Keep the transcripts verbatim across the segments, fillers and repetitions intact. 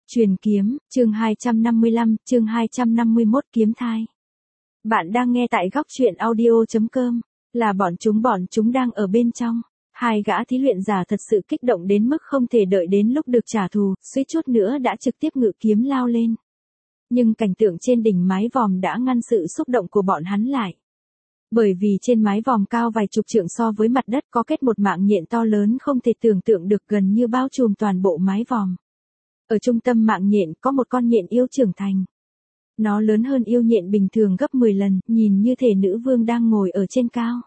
Truyền kiếm, chương hai trăm năm mươi lăm, chương hai trăm năm mươi mốt kiếm thai. Bạn đang nghe tại góc truyện audio chấm com, là bọn chúng bọn chúng đang ở bên trong. Hai gã thí luyện giả thật sự kích động đến mức không thể đợi đến lúc được trả thù, suýt chút nữa đã trực tiếp ngự kiếm lao lên. Nhưng cảnh tượng trên đỉnh mái vòm đã ngăn sự xúc động của bọn hắn lại. Bởi vì trên mái vòm cao vài chục trượng so với mặt đất có kết một mạng nhện to lớn không thể tưởng tượng được gần như bao trùm toàn bộ mái vòm. Ở trung tâm mạng nhện có một con nhện yêu trưởng thành. Nó lớn hơn yêu nhện bình thường gấp mười lần, nhìn như thể nữ vương đang ngồi ở trên cao.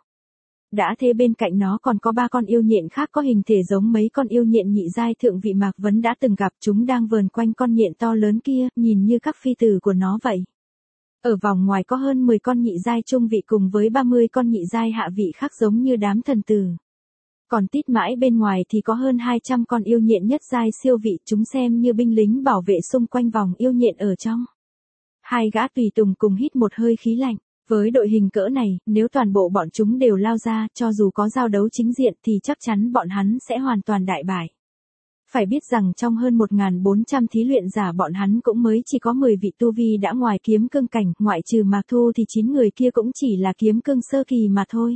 Đã thế bên cạnh nó còn có ba con yêu nhện khác có hình thể giống mấy con yêu nhện nhị giai thượng vị Mạc Vấn đã từng gặp, chúng đang vờn quanh con nhện to lớn kia, nhìn như các phi tử của nó vậy. Ở vòng ngoài có hơn mười con nhị giai trung vị cùng với ba mươi con nhị giai hạ vị khác giống như đám thần tử. Còn tít mãi bên ngoài thì có hơn hai trăm con yêu nhện nhất giai siêu vị, chúng xem như binh lính bảo vệ xung quanh vòng yêu nhện ở trong. Hai gã tùy tùng cùng hít một hơi khí lạnh, với đội hình cỡ này, nếu toàn bộ bọn chúng đều lao ra, cho dù có giao đấu chính diện thì chắc chắn bọn hắn sẽ hoàn toàn đại bại. Phải biết rằng trong hơn một nghìn bốn trăm thí luyện giả bọn hắn cũng mới chỉ có mười vị tu vi đã ngoài kiếm cương cảnh, ngoại trừ Mạc Thu thì chín người kia cũng chỉ là kiếm cương sơ kỳ mà thôi.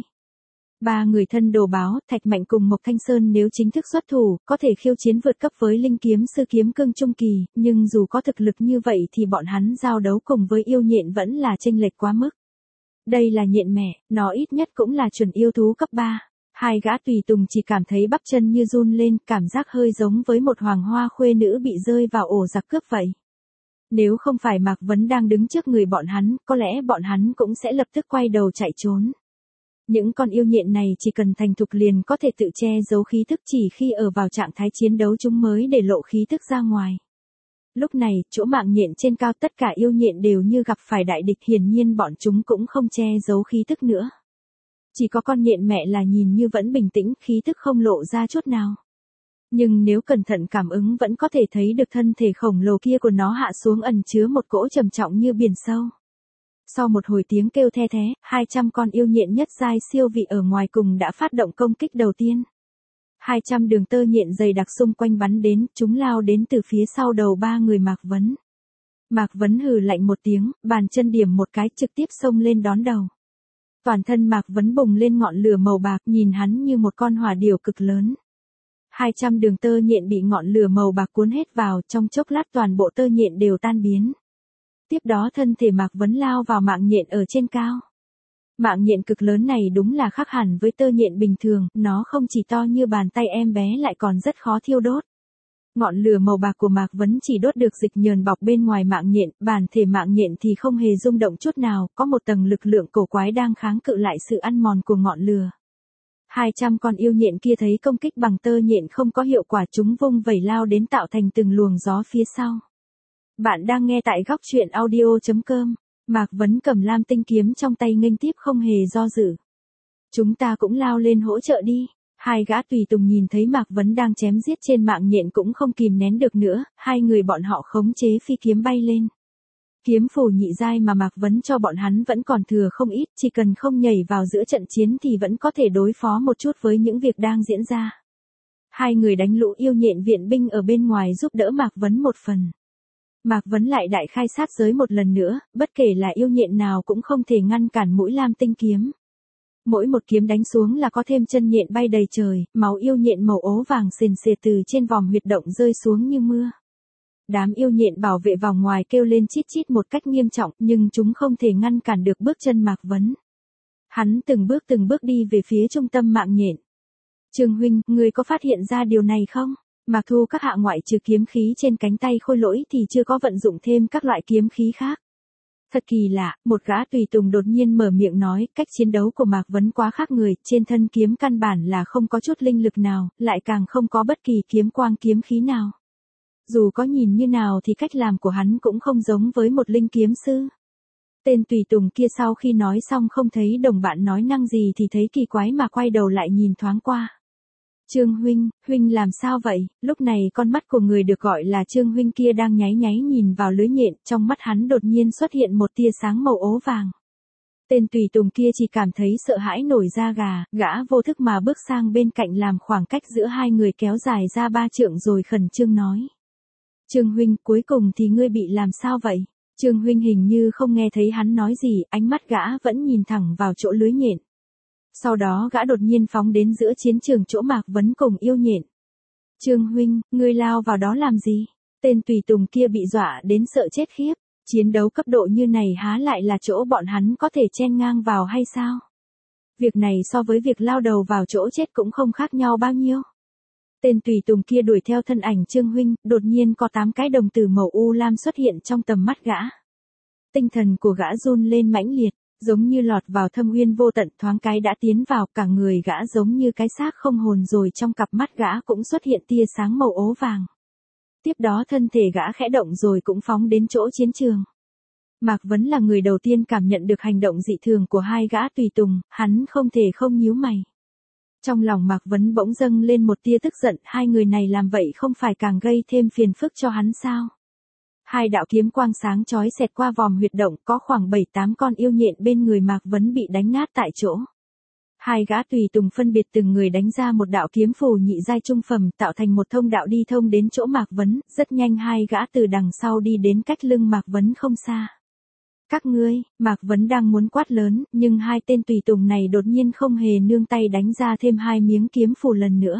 Ba người thân đồ báo, Thạch Mạnh cùng Mộc Thanh Sơn nếu chính thức xuất thủ, có thể khiêu chiến vượt cấp với linh kiếm sư kiếm cương trung kỳ, nhưng dù có thực lực như vậy thì bọn hắn giao đấu cùng với yêu nhện vẫn là chênh lệch quá mức. Đây là nhện mẹ, nó ít nhất cũng là chuẩn yêu thú cấp ba. Hai gã tùy tùng chỉ cảm thấy bắp chân như run lên, cảm giác hơi giống với một hoàng hoa khuê nữ bị rơi vào ổ giặc cướp vậy. Nếu không phải Mạc Vấn đang đứng trước người bọn hắn, có lẽ bọn hắn cũng sẽ lập tức quay đầu chạy trốn. Những con yêu nhện này chỉ cần thành thục liền có thể tự che giấu khí thức, chỉ khi ở vào trạng thái chiến đấu chúng mới để lộ khí thức ra ngoài. Lúc này, chỗ mạng nhện trên cao tất cả yêu nhện đều như gặp phải đại địch, hiển nhiên bọn chúng cũng không che giấu khí thức nữa. Chỉ có con nhện mẹ là nhìn như vẫn bình tĩnh, khí thức không lộ ra chút nào. Nhưng nếu cẩn thận cảm ứng vẫn có thể thấy được thân thể khổng lồ kia của nó hạ xuống ẩn chứa một cỗ trầm trọng như biển sâu. Sau một hồi tiếng kêu the thé, hai trăm con yêu nhện nhất giai siêu vị ở ngoài cùng đã phát động công kích đầu tiên. hai trăm đường tơ nhện dày đặc xung quanh bắn đến, chúng lao đến từ phía sau đầu ba người Mạc Vấn. Mạc Vấn hừ lạnh một tiếng, bàn chân điểm một cái trực tiếp xông lên đón đầu. Toàn thân Mạc Vấn bùng lên ngọn lửa màu bạc, nhìn hắn như một con hỏa điểu cực lớn. hai trăm đường tơ nhện bị ngọn lửa màu bạc cuốn hết vào, trong chốc lát toàn bộ tơ nhện đều tan biến. Tiếp đó thân thể Mạc Vấn lao vào mạng nhện ở trên cao. Mạng nhện cực lớn này đúng là khác hẳn với tơ nhện bình thường, nó không chỉ to như bàn tay em bé lại còn rất khó thiêu đốt. Ngọn lửa màu bạc của Mạc Vấn chỉ đốt được dịch nhờn bọc bên ngoài mạng nhện, bản thể mạng nhện thì không hề rung động chút nào, có một tầng lực lượng cổ quái đang kháng cự lại sự ăn mòn của ngọn lửa. hai trăm con yêu nhện kia thấy công kích bằng tơ nhện không có hiệu quả, chúng vung vẩy lao đến tạo thành từng luồng gió phía sau. Bạn đang nghe tại góc truyện audio chấm com. Mạc Vấn cầm lam tinh kiếm trong tay nghênh tiếp không hề do dự. Chúng ta cũng lao lên hỗ trợ đi. Hai gã tùy tùng nhìn thấy Mạc Vấn đang chém giết trên mạng nhện cũng không kìm nén được nữa, hai người bọn họ khống chế phi kiếm bay lên. Kiếm phù nhị giai mà Mạc Vấn cho bọn hắn vẫn còn thừa không ít, chỉ cần không nhảy vào giữa trận chiến thì vẫn có thể đối phó một chút với những việc đang diễn ra. Hai người đánh lũ yêu nhện viện binh ở bên ngoài giúp đỡ Mạc Vấn một phần. Mạc Vấn lại đại khai sát giới một lần nữa, bất kể là yêu nhện nào cũng không thể ngăn cản mũi lam tinh kiếm. Mỗi một kiếm đánh xuống là có thêm chân nhện bay đầy trời, máu yêu nhện màu ố vàng sền sệt từ trên vòm huyệt động rơi xuống như mưa. Đám yêu nhện bảo vệ vòng ngoài kêu lên chít chít một cách nghiêm trọng, nhưng chúng không thể ngăn cản được bước chân Mạc Vấn. Hắn từng bước từng bước đi về phía trung tâm mạng nhện. Trương huynh, người có phát hiện ra điều này không? Mạc Thu các hạ ngoại trừ kiếm khí trên cánh tay khôi lỗi thì chưa có vận dụng thêm các loại kiếm khí khác. Thật kỳ lạ, một gã tùy tùng đột nhiên mở miệng nói, cách chiến đấu của Mạc Vấn quá khác người, trên thân kiếm căn bản là không có chút linh lực nào, lại càng không có bất kỳ kiếm quang kiếm khí nào. Dù có nhìn như nào thì cách làm của hắn cũng không giống với một linh kiếm sư. Tên tùy tùng kia sau khi nói xong không thấy đồng bạn nói năng gì thì thấy kỳ quái mà quay đầu lại nhìn thoáng qua. Trương huynh, huynh làm sao vậy? Lúc này con mắt của người được gọi là Trương huynh kia đang nháy nháy nhìn vào lưới nhện, trong mắt hắn đột nhiên xuất hiện một tia sáng màu ố vàng. Tên tùy tùng kia chỉ cảm thấy sợ hãi nổi da gà, gã vô thức mà bước sang bên cạnh làm khoảng cách giữa hai người kéo dài ra ba trượng rồi khẩn trương nói. Trương huynh, cuối cùng thì ngươi bị làm sao vậy? Trương huynh hình như không nghe thấy hắn nói gì, ánh mắt gã vẫn nhìn thẳng vào chỗ lưới nhện. Sau đó gã đột nhiên phóng đến giữa chiến trường chỗ Mạc Vấn cùng yêu nhện. Trương huynh, ngươi lao vào đó làm gì? Tên tùy tùng kia bị dọa đến sợ chết khiếp. Chiến đấu cấp độ như này há lại là chỗ bọn hắn có thể chen ngang vào hay sao? Việc này so với việc lao đầu vào chỗ chết cũng không khác nhau bao nhiêu. Tên tùy tùng kia đuổi theo thân ảnh Trương huynh, đột nhiên có tám cái đồng tử màu u lam xuất hiện trong tầm mắt gã. Tinh thần của gã run lên mãnh liệt, giống như lọt vào thâm uyên vô tận, thoáng cái đã tiến vào, cả người gã giống như cái xác không hồn, rồi trong cặp mắt gã cũng xuất hiện tia sáng màu ố vàng. Tiếp đó thân thể gã khẽ động rồi cũng phóng đến chỗ chiến trường. Mạc Vấn là người đầu tiên cảm nhận được hành động dị thường của hai gã tùy tùng, hắn không thể không nhíu mày. Trong lòng Mạc Vấn bỗng dâng lên một tia tức giận, hai người này làm vậy không phải càng gây thêm phiền phức cho hắn sao? Hai đạo kiếm quang sáng chói xẹt qua vòm huyệt động, có khoảng bảy tám con yêu nhện bên người Mạc Vấn bị đánh nát tại chỗ. Hai gã tùy tùng phân biệt từng người đánh ra một đạo kiếm phù nhị giai trung phẩm, tạo thành một thông đạo đi thông đến chỗ Mạc Vấn, rất nhanh hai gã từ đằng sau đi đến cách lưng Mạc Vấn không xa. Các ngươi, Mạc Vấn đang muốn quát lớn, nhưng hai tên tùy tùng này đột nhiên không hề nương tay đánh ra thêm hai miếng kiếm phù lần nữa.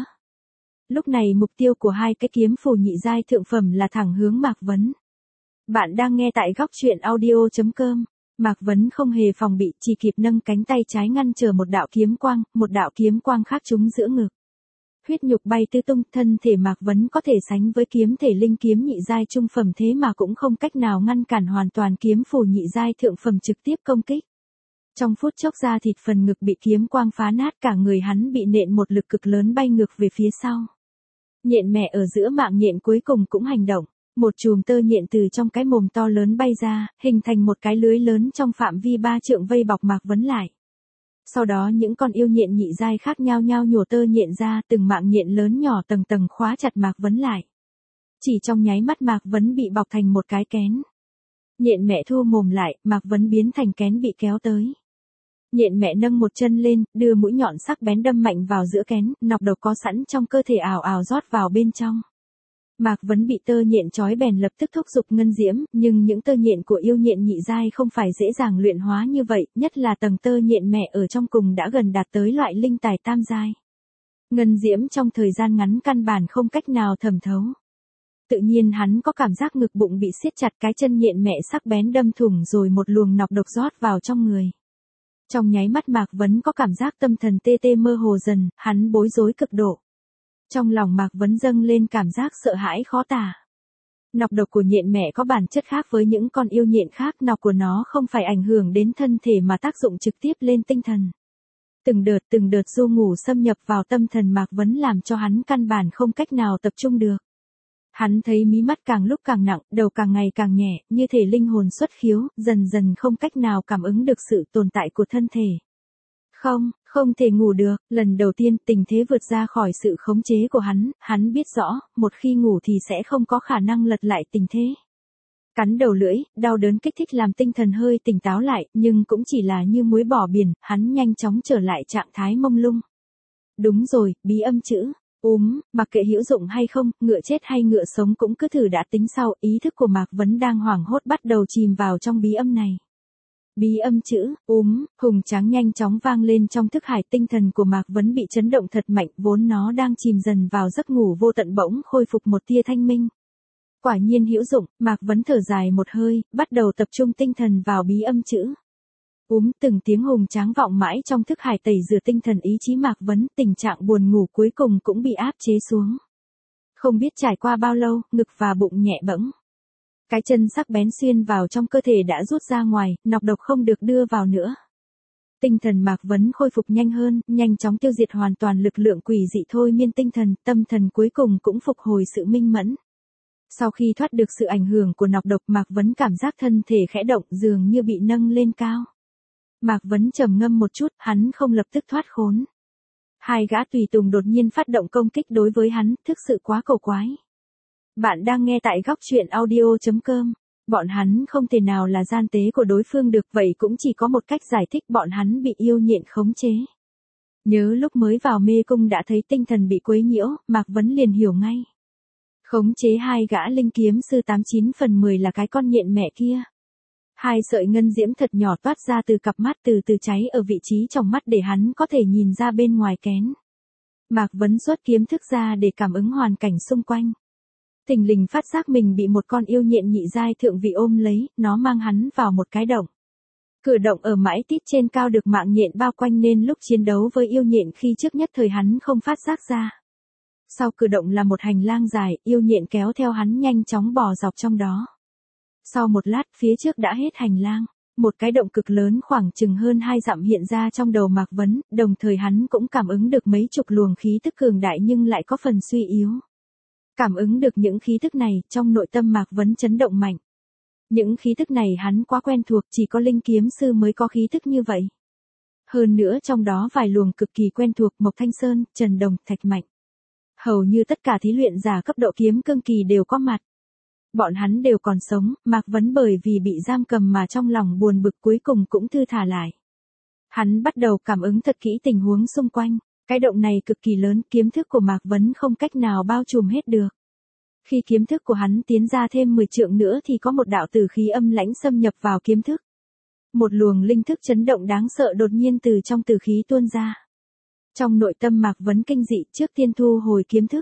Lúc này mục tiêu của hai cái kiếm phù nhị giai thượng phẩm là thẳng hướng Mạc Vấn. Bạn đang nghe tại góc truyện audio chấm com. Mạc Vấn không hề phòng bị, chỉ kịp nâng cánh tay trái ngăn trở một đạo kiếm quang, một đạo kiếm quang khác trúng giữa ngực. Huyết nhục bay tứ tung, thân thể Mạc Vấn có thể sánh với kiếm thể linh kiếm nhị giai trung phẩm, thế mà cũng không cách nào ngăn cản hoàn toàn kiếm phù nhị giai thượng phẩm trực tiếp công kích. Trong phút chốc da thịt phần ngực bị kiếm quang phá nát, cả người hắn bị nện một lực cực lớn bay ngược về phía sau. Nhện mẹ ở giữa mạng nhện cuối cùng cũng hành động. Một chùm tơ nhện từ trong cái mồm to lớn bay ra, hình thành một cái lưới lớn trong phạm vi ba trượng vây bọc Mạc Vấn lại. Sau đó những con yêu nhện nhị giai khác nhau nhau nhổ tơ nhện ra, từng mạng nhện lớn nhỏ tầng tầng khóa chặt Mạc Vấn lại. Chỉ trong nháy mắt Mạc Vấn bị bọc thành một cái kén. Nhện mẹ thu mồm lại, Mạc Vấn biến thành kén bị kéo tới. Nhện mẹ nâng một chân lên, đưa mũi nhọn sắc bén đâm mạnh vào giữa kén, nọc độc có sẵn trong cơ thể ảo ảo rót vào bên trong. Mạc Vấn bị tơ nhện trói bèn lập tức thúc giục ngân diễm, nhưng những tơ nhện của yêu nhện nhị giai không phải dễ dàng luyện hóa như vậy, nhất là tầng tơ nhện mẹ ở trong cùng đã gần đạt tới loại linh tài tam giai. Ngân diễm trong thời gian ngắn căn bản không cách nào thẩm thấu. Tự nhiên hắn có cảm giác ngực bụng bị siết chặt, cái chân nhện mẹ sắc bén đâm thủng rồi một luồng nọc độc rót vào trong người. Trong nháy mắt Mạc Vấn có cảm giác tâm thần tê tê mơ hồ dần, hắn bối rối cực độ. Trong lòng Mạc Vấn dâng lên cảm giác sợ hãi khó tả. Nọc độc của nhện mẹ có bản chất khác với những con yêu nhện khác, nọc của nó không phải ảnh hưởng đến thân thể mà tác dụng trực tiếp lên tinh thần. Từng đợt từng đợt du ngủ xâm nhập vào tâm thần Mạc Vấn làm cho hắn căn bản không cách nào tập trung được. Hắn thấy mí mắt càng lúc càng nặng, đầu càng ngày càng nhẹ, như thể linh hồn xuất khiếu, dần dần không cách nào cảm ứng được sự tồn tại của thân thể. Không, không thể ngủ được, lần đầu tiên tình thế vượt ra khỏi sự khống chế của hắn, hắn biết rõ, một khi ngủ thì sẽ không có khả năng lật lại tình thế. Cắn đầu lưỡi, đau đớn kích thích làm tinh thần hơi tỉnh táo lại, nhưng cũng chỉ là như muối bỏ biển, hắn nhanh chóng trở lại trạng thái mông lung. Đúng rồi, bí âm chữ. Úm, mặc kệ hữu dụng hay không, ngựa chết hay ngựa sống cũng cứ thử đã tính sau, ý thức của Mạc Vấn đang hoảng hốt bắt đầu chìm vào trong bí âm này. Bí âm chữ, úm, hùng tráng nhanh chóng vang lên trong thức hải, tinh thần của Mạc Vấn bị chấn động thật mạnh, vốn nó đang chìm dần vào giấc ngủ vô tận bỗng khôi phục một tia thanh minh. Quả nhiên hữu dụng, Mạc Vấn thở dài một hơi, bắt đầu tập trung tinh thần vào bí âm chữ. Úm, từng tiếng hùng tráng vọng mãi trong thức hải tẩy rửa tinh thần ý chí Mạc Vấn, tình trạng buồn ngủ cuối cùng cũng bị áp chế xuống. Không biết trải qua bao lâu, ngực và bụng nhẹ bẫng. Cái chân sắc bén xuyên vào trong cơ thể đã rút ra ngoài, nọc độc không được đưa vào nữa. Tinh thần Mạc Vấn khôi phục nhanh hơn, nhanh chóng tiêu diệt hoàn toàn lực lượng quỷ dị thôi miên tinh thần, tâm thần cuối cùng cũng phục hồi sự minh mẫn. Sau khi thoát được sự ảnh hưởng của nọc độc, Mạc Vấn cảm giác thân thể khẽ động, dường như bị nâng lên cao. Mạc Vấn trầm ngâm một chút, hắn không lập tức thoát khốn. Hai gã tùy tùng đột nhiên phát động công kích đối với hắn, thực sự quá cầu quái. Bạn đang nghe tại góc truyện audio chấm com. Bọn hắn không thể nào là gian tế của đối phương được, vậy cũng chỉ có một cách giải thích, bọn hắn bị yêu nhện khống chế. Nhớ lúc mới vào mê cung đã thấy tinh thần bị quấy nhiễu, Mạc Vấn liền hiểu ngay. Khống chế hai gã linh kiếm sư tám chín phần mười là cái con nhện mẹ kia. Hai sợi ngân diễm thật nhỏ toát ra từ cặp mắt từ từ cháy ở vị trí trong mắt để hắn có thể nhìn ra bên ngoài kén. Mạc Vấn xuất kiếm thức ra để cảm ứng hoàn cảnh xung quanh. Thình lình phát giác mình bị một con yêu nhện nhị giai thượng vị ôm lấy, nó mang hắn vào một cái động. Cửa động ở mãi tít trên cao được mạng nhện bao quanh nên lúc chiến đấu với yêu nhện khi trước nhất thời hắn không phát giác ra. Sau cửa động là một hành lang dài, yêu nhện kéo theo hắn nhanh chóng bò dọc trong đó. Sau một lát phía trước đã hết hành lang, một cái động cực lớn khoảng chừng hơn hai dặm hiện ra trong đầu Mạc Vấn, đồng thời hắn cũng cảm ứng được mấy chục luồng khí tức cường đại nhưng lại có phần suy yếu. Cảm ứng được những khí tức này, trong nội tâm Mạc Vấn chấn động mạnh. Những khí tức này hắn quá quen thuộc, chỉ có linh kiếm sư mới có khí tức như vậy. Hơn nữa trong đó vài luồng cực kỳ quen thuộc Mộc Thanh Sơn, Trần Đồng, Thạch Mạnh. Hầu như tất cả thí luyện giả cấp độ kiếm cương kỳ đều có mặt. Bọn hắn đều còn sống, Mạc Vấn bởi vì bị giam cầm mà trong lòng buồn bực cuối cùng cũng thư thả lại. Hắn bắt đầu cảm ứng thật kỹ tình huống xung quanh, cái động này cực kỳ lớn, kiếm thức của Mạc Vấn không cách nào bao trùm hết được. Khi kiếm thức của hắn tiến ra thêm mười trượng nữa thì có một đạo tử khí âm lãnh xâm nhập vào kiếm thức. Một luồng linh thức chấn động đáng sợ đột nhiên từ trong tử khí tuôn ra. Trong nội tâm Mạc Vấn kinh dị, trước tiên thu hồi kiếm thức.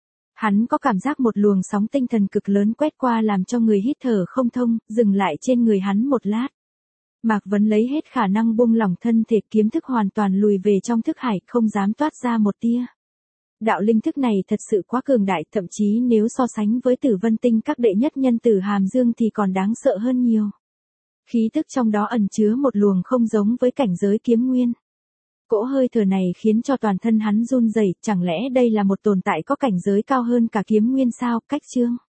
Hắn có cảm giác một luồng sóng tinh thần cực lớn quét qua làm cho người hít thở không thông, dừng lại trên người hắn một lát. Mạc Vấn lấy hết khả năng buông lỏng thân thể, kiếm thức hoàn toàn lùi về trong thức hải, không dám toát ra một tia. Đạo linh thức này thật sự quá cường đại, thậm chí nếu so sánh với Tử Vân Tinh các đệ nhất nhân Tử Hàm Dương thì còn đáng sợ hơn nhiều. Khí tức trong đó ẩn chứa một luồng không giống với cảnh giới kiếm nguyên. Cỗ hơi thở này khiến cho toàn thân hắn run rẩy, chẳng lẽ đây là một tồn tại có cảnh giới cao hơn cả kiếm nguyên sao? Cách chương